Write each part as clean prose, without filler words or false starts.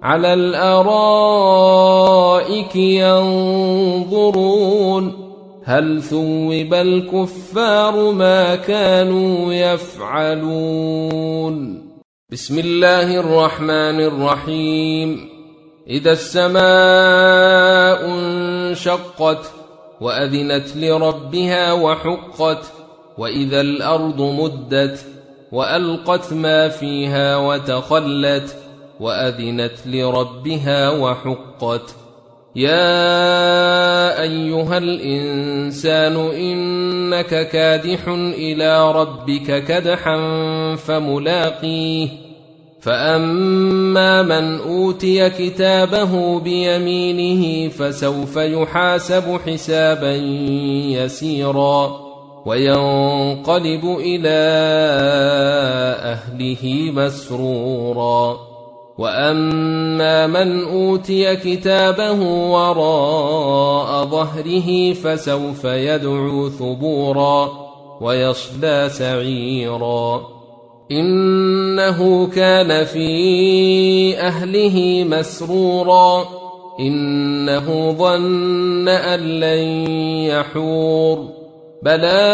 على الأرائك ينظرون هل ثوب الكفار ما كانوا يفعلون. بسم الله الرحمن الرحيم. إذا السماء انشقت وأذنت لربها وحقت وإذا الأرض مدت وألقت ما فيها وتخلت وأذنت لربها وحقت. يا أيها الإنسان إنك كادح إلى ربك كدحا فملاقيه فأما من أوتي كتابه بيمينه فسوف يحاسب حسابا يسيرا وينقلب إلى أهله مسرورا وأما من أوتي كتابه وراء ظهره فسوف يدعو ثبورا ويصلى سعيرا إنه كان في أهله مسرورا إنه ظن أن لن يحور بلى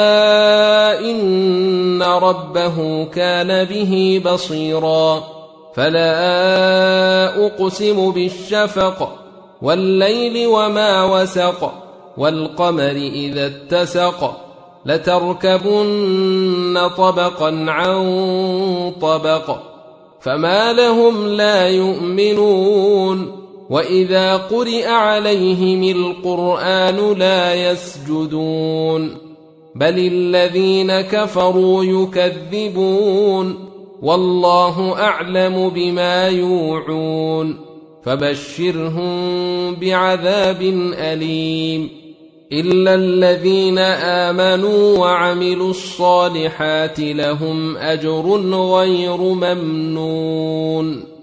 إن ربه كان به بصيرا فلا أقسم بالشفق والليل وما وسق والقمر إذا اتسق لتركبن طبقا عن طبق فما لهم لا يؤمنون وإذا قرئ عليهم القرآن لا يسجدون بل الذين كفروا يكذبون والله أعلم بما يوعون فبشرهم بعذاب أليم إلا الذين آمنوا وعملوا الصالحات لهم أجر غير ممنون.